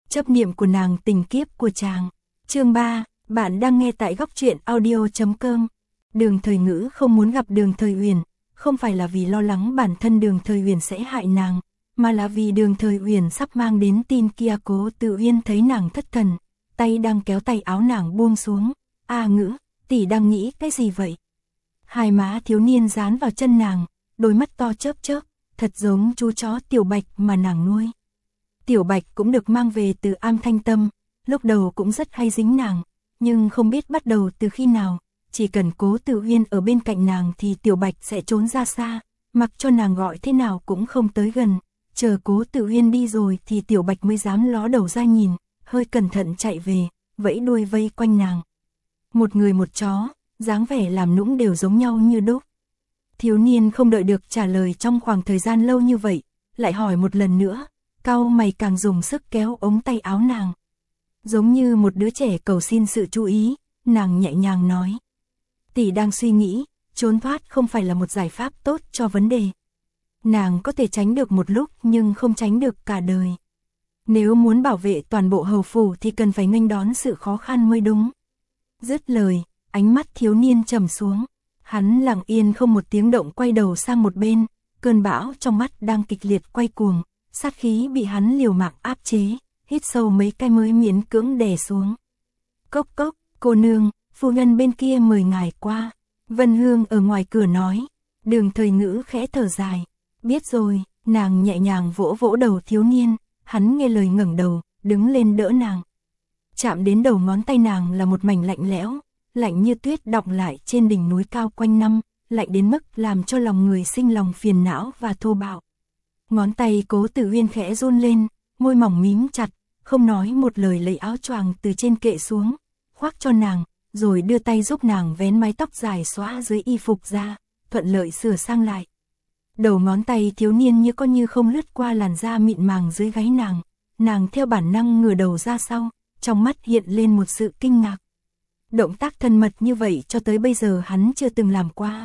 chấp niệm của nàng, tình kiếp của chàng. Chương 3, bạn đang nghe tại góc truyện audio.com. Đường Thời Ngữ không muốn gặp Đường Thời Uyển, không phải là vì lo lắng bản thân Đường Thời Uyển sẽ hại nàng, mà là vì Đường Thời Uyển sắp mang đến tin kia. Cố Tử Uyên thấy nàng thất thần, tay đang kéo tay áo nàng buông xuống. A Ngữ, tỷ đang nghĩ cái gì vậy? Hai má thiếu niên dán vào chân nàng, đôi mắt to chớp chớp, thật giống chú chó Tiểu Bạch mà nàng nuôi. Tiểu Bạch cũng được mang về từ Am Thanh Tâm, lúc đầu cũng rất hay dính nàng, nhưng không biết bắt đầu từ khi nào, chỉ cần Cố Tử Uyên ở bên cạnh nàng thì Tiểu Bạch sẽ trốn ra xa, mặc cho nàng gọi thế nào cũng không tới gần. Chờ Cố Tử Uyên đi rồi thì Tiểu Bạch mới dám ló đầu ra nhìn, hơi cẩn thận chạy về, vẫy đuôi vây quanh nàng. Một người một chó, dáng vẻ làm nũng đều giống nhau như đúc. Thiếu niên không đợi được trả lời trong khoảng thời gian lâu như vậy, lại hỏi một lần nữa, cau mày càng dùng sức kéo ống tay áo nàng. Giống như một đứa trẻ cầu xin sự chú ý, nàng nhẹ nhàng nói. Tỷ đang suy nghĩ, trốn thoát không phải là một giải pháp tốt cho vấn đề. Nàng có thể tránh được một lúc nhưng không tránh được cả đời. Nếu muốn bảo vệ toàn bộ hầu phủ thì cần phải nghênh đón sự khó khăn mới đúng. Dứt lời, ánh mắt thiếu niên trầm xuống. Hắn lặng yên không một tiếng động quay đầu sang một bên, cơn bão trong mắt đang kịch liệt quay cuồng, sát khí bị hắn liều mạng áp chế, hít sâu mấy cái mới miễn cưỡng đè xuống. Cốc cốc, cô nương, phu nhân bên kia mời ngài qua. Vân Hương ở ngoài cửa nói. Đường Thời Ngữ khẽ thở dài. Biết rồi, nàng nhẹ nhàng vỗ vỗ đầu thiếu niên, hắn nghe lời ngẩng đầu, đứng lên đỡ nàng. Chạm đến đầu ngón tay nàng là một mảnh lạnh lẽo, lạnh như tuyết đọng lại trên đỉnh núi cao quanh năm, lạnh đến mức làm cho lòng người sinh lòng phiền não và thô bạo. Ngón tay Cố Tử Uyên khẽ run lên, môi mỏng mím chặt, không nói một lời lấy áo choàng từ trên kệ xuống, khoác cho nàng, rồi đưa tay giúp nàng vén mái tóc dài xõa dưới y phục ra, thuận lợi sửa sang lại. Đầu ngón tay thiếu niên như có như không lướt qua làn da mịn màng dưới gáy nàng, nàng theo bản năng ngửa đầu ra sau, trong mắt hiện lên một sự kinh ngạc. Động tác thân mật như vậy cho tới bây giờ hắn chưa từng làm qua.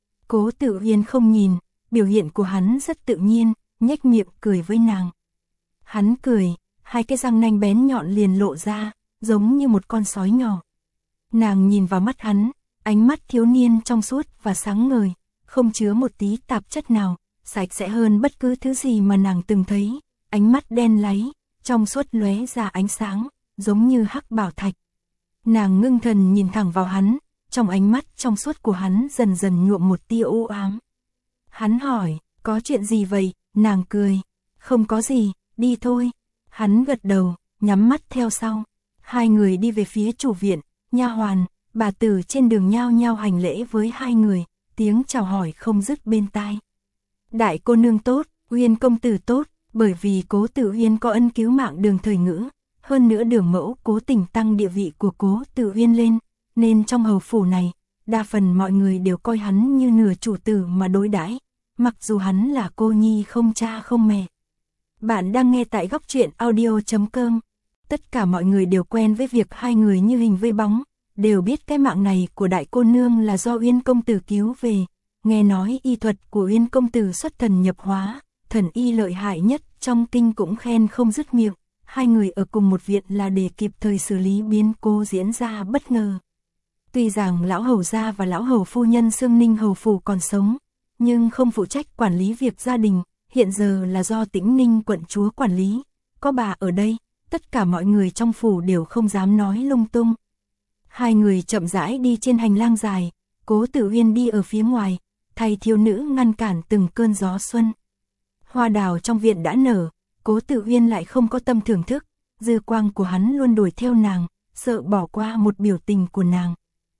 Cố Tử Uyên không nhìn, biểu hiện của hắn rất tự nhiên, nhếch miệng cười với nàng. Hắn cười, hai cái răng nanh bén nhọn liền lộ ra, giống như một con sói nhỏ. Nàng nhìn vào mắt hắn, ánh mắt thiếu niên trong suốt và sáng ngời, không chứa một tí tạp chất nào, sạch sẽ hơn bất cứ thứ gì mà nàng từng thấy, ánh mắt đen láy, trong suốt lóe ra ánh sáng, giống như hắc bảo thạch. Nàng ngưng thần nhìn thẳng vào hắn, trong ánh mắt trong suốt của hắn dần dần nhuộm một tia u ám. Hắn hỏi, có chuyện gì vậy? Nàng cười, không có gì, đi thôi. Hắn gật đầu, nhắm mắt theo sau. Hai người đi về phía chủ viện, nha hoàn, bà tử trên đường nhao nhao hành lễ với hai người, tiếng chào hỏi không dứt bên tai. Đại cô nương tốt, Uyên công tử tốt, bởi vì Cố Tử Uyên có ân cứu mạng Đường Thời Ngữ, hơn nữa Đường mẫu cố tình tăng địa vị của Cố Tử Uyên lên, nên trong hầu phủ này, đa phần mọi người đều coi hắn như nửa chủ tử mà đối đãi, mặc dù hắn là cô nhi không cha không mẹ. Bạn đang nghe tại góc truyện audio.com. Tất cả mọi người đều quen với việc hai người như hình với bóng, đều biết cái mạng này của đại cô nương là do Uyên công tử cứu về. Nghe nói y thuật của Uyên công tử xuất thần nhập hóa, thần y lợi hại nhất trong kinh cũng khen không dứt miệng. Hai người ở cùng một viện là để kịp thời xử lý biến cố diễn ra bất ngờ. Tuy rằng lão hầu gia và lão hầu phu nhân Xương Ninh hầu phủ còn sống, nhưng không phụ trách quản lý việc gia đình, hiện giờ là do Tĩnh Ninh quận chúa quản lý. Có bà ở đây, tất cả mọi người trong phủ đều không dám nói lung tung. Hai người chậm rãi đi trên hành lang dài, Cố Tử Uyên đi ở phía ngoài, thay thiếu nữ ngăn cản từng cơn gió xuân. Hoa đào trong viện đã nở, Cố Tử Uyên lại không có tâm thưởng thức, dư quang của hắn luôn đuổi theo nàng, sợ bỏ qua một biểu tình của nàng.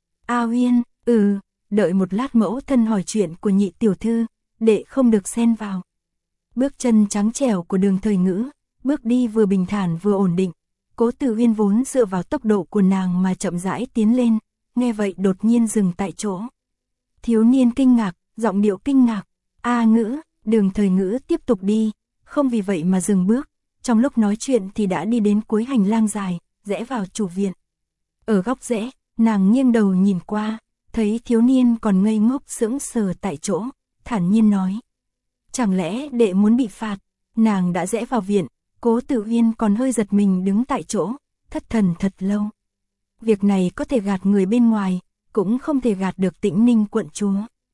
A Uyên, đợi một lát mẫu thân hỏi chuyện của nhị tiểu thư, đệ không được xen vào. Bước chân trắng trẻo của Đường Thời Ngữ, bước đi vừa bình thản vừa ổn định. Cố Tử Uyên vốn dựa vào tốc độ của nàng mà chậm rãi tiến lên, nghe vậy đột nhiên dừng tại chỗ. Thiếu niên kinh ngạc, giọng điệu kinh ngạc. A Ngữ, Đường Thời Ngữ tiếp tục đi, không vì vậy mà dừng bước. Trong lúc nói chuyện thì đã đi đến cuối hành lang dài, rẽ vào chủ viện. Ở góc rẽ, nàng nghiêng đầu nhìn qua, thấy thiếu niên còn ngây ngốc sững sờ tại chỗ, thản nhiên nói. Chẳng lẽ đệ muốn bị phạt? Nàng đã rẽ vào viện, Cố Tử Uyên còn hơi giật mình đứng tại chỗ, thất thần thật lâu. Việc này có thể gạt người bên ngoài, cũng không thể gạt được Tĩnh Ninh quận chúa.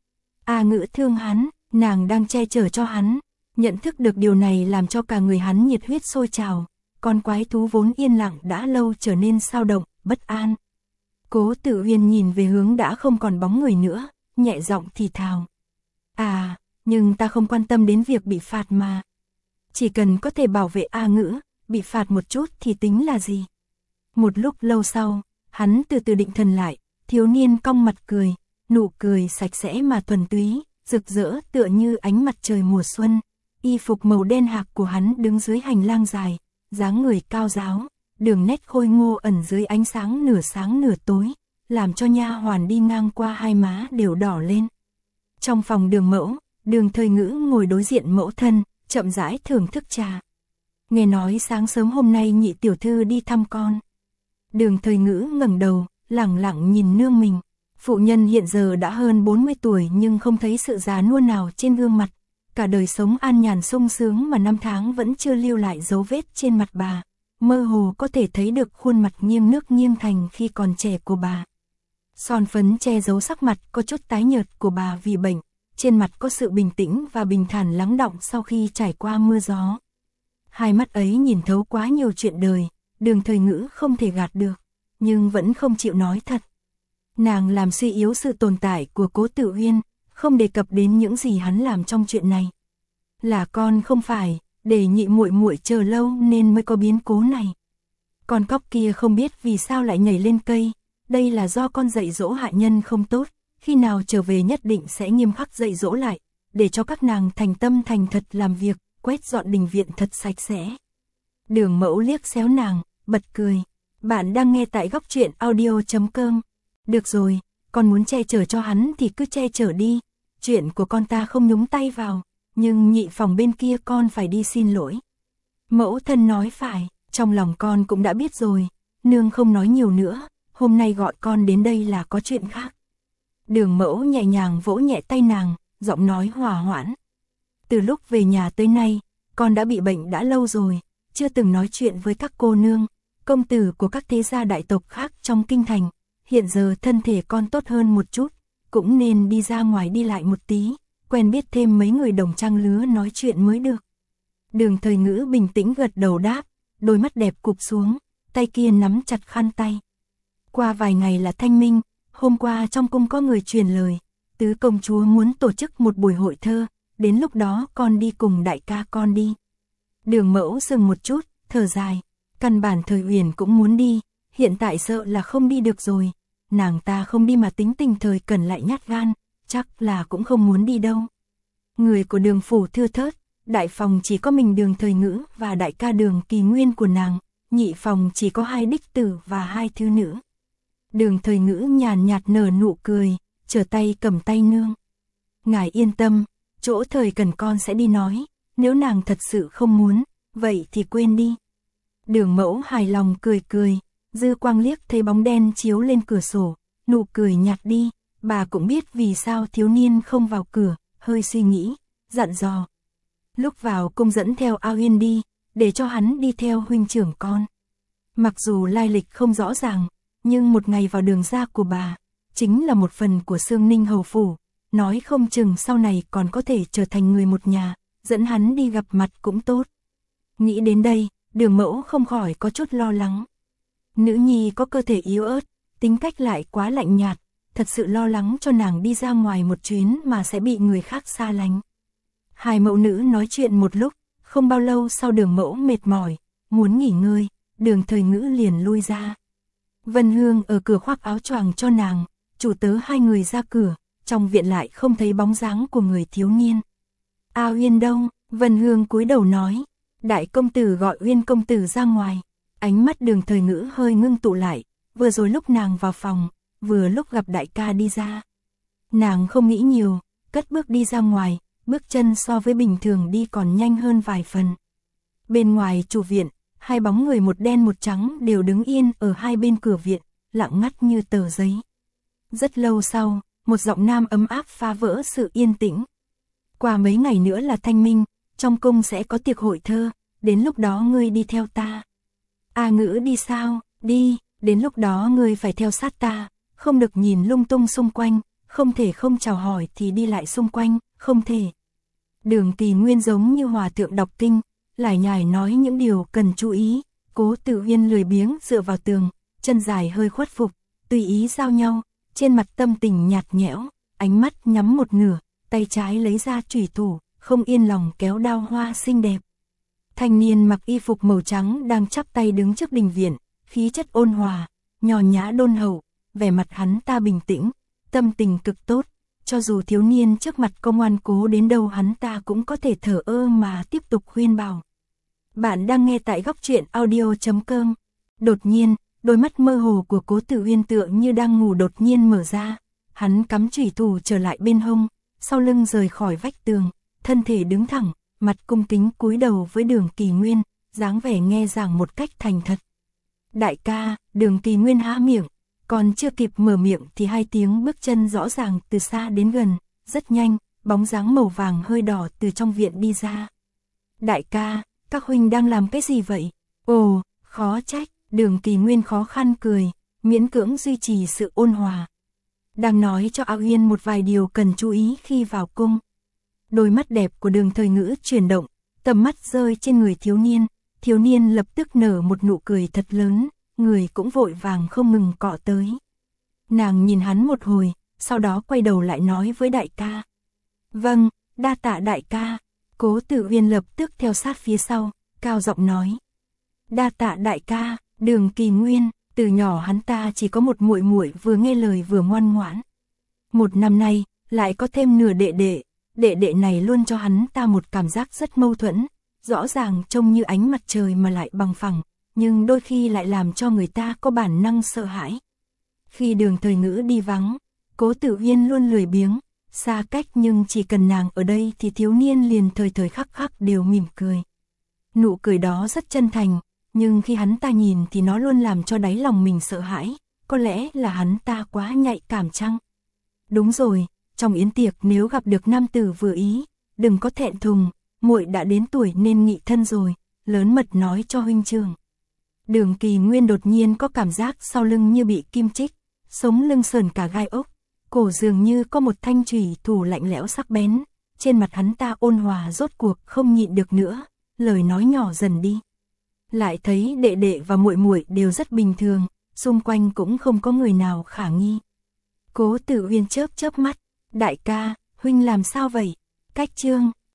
A Ngữ thương hắn, nàng đang che chở cho hắn, nhận thức được điều này làm cho cả người hắn nhiệt huyết sôi trào, con quái thú vốn yên lặng đã lâu trở nên xao động, bất an. Cố Tử Uyên nhìn về hướng đã không còn bóng người nữa, nhẹ giọng thì thào. À, nhưng ta không quan tâm đến việc bị phạt mà. Chỉ cần có thể bảo vệ A Ngữ, bị phạt một chút thì tính là gì? Một lúc lâu sau, hắn từ từ định thần lại, thiếu niên cong mặt cười, nụ cười sạch sẽ mà thuần túy, rực rỡ tựa như ánh mặt trời mùa xuân. Y phục màu đen hạc của hắn đứng dưới hành lang dài, dáng người cao ráo, đường nét khôi ngô ẩn dưới ánh sáng nửa tối, làm cho nha hoàn đi ngang qua hai má đều đỏ lên. Trong phòng Đường Mẫu, Đường Thời Ngữ ngồi đối diện mẫu thân, chậm rãi thưởng thức trà. Nghe nói sáng sớm hôm nay nhị tiểu thư đi thăm con. Đường Thời Ngữ ngẩng đầu, lẳng lặng nhìn nương mình. Phụ nhân hiện giờ đã hơn 40 tuổi nhưng không thấy sự già nua nào trên gương mặt. Cả đời sống an nhàn sung sướng mà năm tháng vẫn chưa lưu lại dấu vết trên mặt bà. Mơ hồ có thể thấy được khuôn mặt nghiêng nước nghiêng thành khi còn trẻ của bà. Son phấn che giấu sắc mặt có chút tái nhợt của bà vì bệnh. Trên mặt có sự bình tĩnh và bình thản lắng đọng sau khi trải qua mưa gió. Hai mắt ấy nhìn thấu quá nhiều chuyện đời, Đường Thời Ngữ không thể gạt được, nhưng vẫn không chịu nói thật. Nàng làm suy yếu sự tồn tại của Cố Tử Uyên, không đề cập đến những gì hắn làm trong chuyện này. Là con không phải, để nhị muội muội chờ lâu nên mới có biến cố này. Con cóc kia không biết vì sao lại nhảy lên cây, đây là do con dạy dỗ hạ nhân không tốt. Khi nào trở về nhất định sẽ nghiêm khắc dạy dỗ lại, để cho các nàng thành tâm thành thật làm việc, quét dọn đình viện thật sạch sẽ. Đường Mẫu liếc xéo nàng, bật cười. Bạn đang nghe tại Góc Truyện Audio.com. Được rồi, con muốn che chở cho hắn thì cứ che chở đi. Chuyện của con ta không nhúng tay vào, nhưng nhị phòng bên kia con phải đi xin lỗi. Mẫu thân nói phải, trong lòng con cũng đã biết rồi. Nương không nói nhiều nữa, hôm nay gọi con đến đây là có chuyện khác. Đường Mẫu nhẹ nhàng vỗ nhẹ tay nàng, giọng nói hòa hoãn. Từ lúc về nhà tới nay, con đã bị bệnh đã lâu rồi, chưa từng nói chuyện với các cô nương, công tử của các thế gia đại tộc khác trong kinh thành. Hiện giờ thân thể con tốt hơn một chút, cũng nên đi ra ngoài đi lại một tí, quen biết thêm mấy người đồng trang lứa nói chuyện mới được. Đường Thời Ngữ bình tĩnh gật đầu đáp, đôi mắt đẹp cụp xuống, tay kia nắm chặt khăn tay. Qua vài ngày là Thanh Minh. Hôm qua trong cung có người truyền lời, tứ công chúa muốn tổ chức một buổi hội thơ, đến lúc đó con đi cùng đại ca con đi. Đường Mẫu dừng một chút, thở dài, căn bản Thời Uyển cũng muốn đi, hiện tại sợ là không đi được rồi, nàng ta không đi mà tính tình Thời Cẩn lại nhát gan, chắc là cũng không muốn đi đâu. Người của Đường phủ thưa thớt, đại phòng chỉ có mình Đường Thời Ngữ và đại ca Đường Kỳ Nguyên của nàng, nhị phòng chỉ có hai đích tử và hai thư nữ. Đường Thời Ngữ nhàn nhạt nở nụ cười, trở tay cầm tay nương. Ngài yên tâm, chỗ Thời Cẩn con sẽ đi nói, nếu nàng thật sự không muốn, vậy thì quên đi. Đường Mẫu hài lòng cười cười, dư quang liếc thấy bóng đen chiếu lên cửa sổ, nụ cười nhạt đi, bà cũng biết vì sao thiếu niên không vào cửa, hơi suy nghĩ, dặn dò. Lúc vào cung dẫn theo A Uyên đi, để cho hắn đi theo huynh trưởng con. Mặc dù lai lịch không rõ ràng, nhưng một ngày vào đường ra của bà, chính là một phần của Sương Ninh hầu phủ, nói không chừng sau này còn có thể trở thành người một nhà, dẫn hắn đi gặp mặt cũng tốt. Nghĩ đến đây, Đường Mẫu không khỏi có chút lo lắng. Nữ nhi có cơ thể yếu ớt, tính cách lại quá lạnh nhạt, thật sự lo lắng cho nàng đi ra ngoài một chuyến mà sẽ bị người khác xa lánh. Hai mẫu nữ nói chuyện một lúc, không bao lâu sau Đường Mẫu mệt mỏi, muốn nghỉ ngơi, Đường Thời Ngữ liền lui ra. Vân Hương ở cửa khoác áo choàng cho nàng, chủ tớ hai người ra cửa, trong viện lại không thấy bóng dáng của người thiếu niên. A Uyên đâu? Vân Hương cúi đầu nói. Đại công tử gọi Uyên công tử ra ngoài. Ánh mắt Đường Thời Ngữ hơi ngưng tụ lại, vừa rồi lúc nàng vào phòng, vừa lúc gặp đại ca đi ra. Nàng không nghĩ nhiều, cất bước đi ra ngoài, bước chân so với bình thường đi còn nhanh hơn vài phần. Bên ngoài chủ viện, hai bóng người một đen một trắng đều đứng yên ở hai bên cửa viện, lặng ngắt như tờ giấy. Rất lâu sau, một giọng nam ấm áp phá vỡ sự yên tĩnh. Qua mấy ngày nữa là Thanh Minh, trong cung sẽ có tiệc hội thơ, đến lúc đó ngươi đi theo ta. A Ngữ đi sao? Đi, đến lúc đó ngươi phải theo sát ta, không được nhìn lung tung xung quanh, không thể không chào hỏi thì đi lại xung quanh, không thể. Đường Kỳ Nguyên giống như hòa thượng đọc kinh, lải nhải nói những điều cần chú ý. Cố Tử Uyên lười biếng dựa vào tường, chân dài hơi khuất phục, tùy ý giao nhau, trên mặt tâm tình nhạt nhẽo, ánh mắt nhắm một nửa, tay trái lấy ra chủy thủ, không yên lòng kéo đao hoa xinh đẹp. Thanh niên mặc y phục màu trắng đang chắp tay đứng trước đình viện, khí chất ôn hòa, nho nhã đôn hậu, vẻ mặt hắn ta bình tĩnh, tâm tình cực tốt, cho dù thiếu niên trước mặt công an cố đến đâu hắn ta cũng có thể thở ơ mà tiếp tục khuyên bảo. Bạn đang nghe tại góc truyện audio.com. Đột nhiên, đôi mắt mơ hồ của Cố Tử Uyên tựa như đang ngủ đột nhiên mở ra, hắn cắm chủy thủ trở lại bên hông, sau lưng rời khỏi vách tường, thân thể đứng thẳng, mặt cung kính cúi đầu với Đường Kỳ Nguyên, dáng vẻ nghe giảng một cách thành thật. Đại ca, Đường Kỳ Nguyên há miệng, còn chưa kịp mở miệng thì hai tiếng bước chân rõ ràng từ xa đến gần, rất nhanh, bóng dáng màu vàng hơi đỏ từ trong viện đi ra. Đại ca, các huynh đang làm cái gì vậy? Ồ, khó trách, Đường Kỳ Nguyên khó khăn cười, miễn cưỡng duy trì sự ôn hòa. Đang nói cho A Uyên một vài điều cần chú ý khi vào cung. Đôi mắt đẹp của Đường Thời Ngữ chuyển động, tầm mắt rơi trên người thiếu niên lập tức nở một nụ cười thật lớn, người cũng vội vàng không ngừng cọ tới. Nàng nhìn hắn một hồi, sau đó quay đầu lại nói với đại ca. Vâng, đa tạ đại ca. Cố Tử Uyên lập tức theo sát phía sau, cao giọng nói. Đa tạ đại ca. Đường Kỳ Nguyên, từ nhỏ hắn ta chỉ có một muội muội vừa nghe lời vừa ngoan ngoãn. Một năm nay, lại có thêm nửa đệ đệ này luôn cho hắn ta một cảm giác rất mâu thuẫn, rõ ràng trông như ánh mặt trời mà lại bằng phẳng, nhưng đôi khi lại làm cho người ta có bản năng sợ hãi. Khi Đường Thời Ngữ đi vắng, Cố Tử Uyên luôn lười biếng, xa cách nhưng chỉ cần nàng ở đây thì thiếu niên liền thời thời khắc khắc đều mỉm cười. Nụ cười đó rất chân thành, nhưng khi hắn ta nhìn thì nó luôn làm cho đáy lòng mình sợ hãi, có lẽ là hắn ta quá nhạy cảm chăng? Đúng rồi, trong yến tiệc nếu gặp được nam tử vừa ý, đừng có thẹn thùng, muội đã đến tuổi nên nghị thân rồi, lớn mật nói cho huynh trưởng. Đường Kỳ Nguyên đột nhiên có cảm giác sau lưng như bị kim chích, sống lưng sờn cả gai ốc, cổ dường như có một thanh chủy thủ lạnh lẽo sắc bén, trên mặt hắn ta ôn hòa rốt cuộc không nhịn được nữa, lời nói nhỏ dần đi. Lại thấy đệ đệ và muội muội đều rất bình thường, xung quanh cũng không có người nào khả nghi. Cố Tử Uyên chớp chớp mắt, đại ca, huynh làm sao vậy? Cách chương